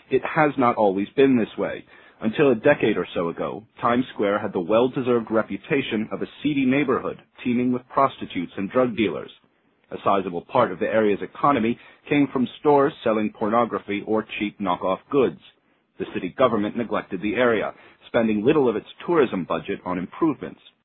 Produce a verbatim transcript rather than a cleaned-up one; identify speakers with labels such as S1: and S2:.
S1: It has not always been this way. Until a decade or so ago, Times Square had the well-deserved reputation of a seedy neighborhood teeming with prostitutes and drug dealers. A sizable part of the area's economy came from stores selling pornography or cheap knockoff goods. The city government neglected the area, spending little of its tourism budget on improvements.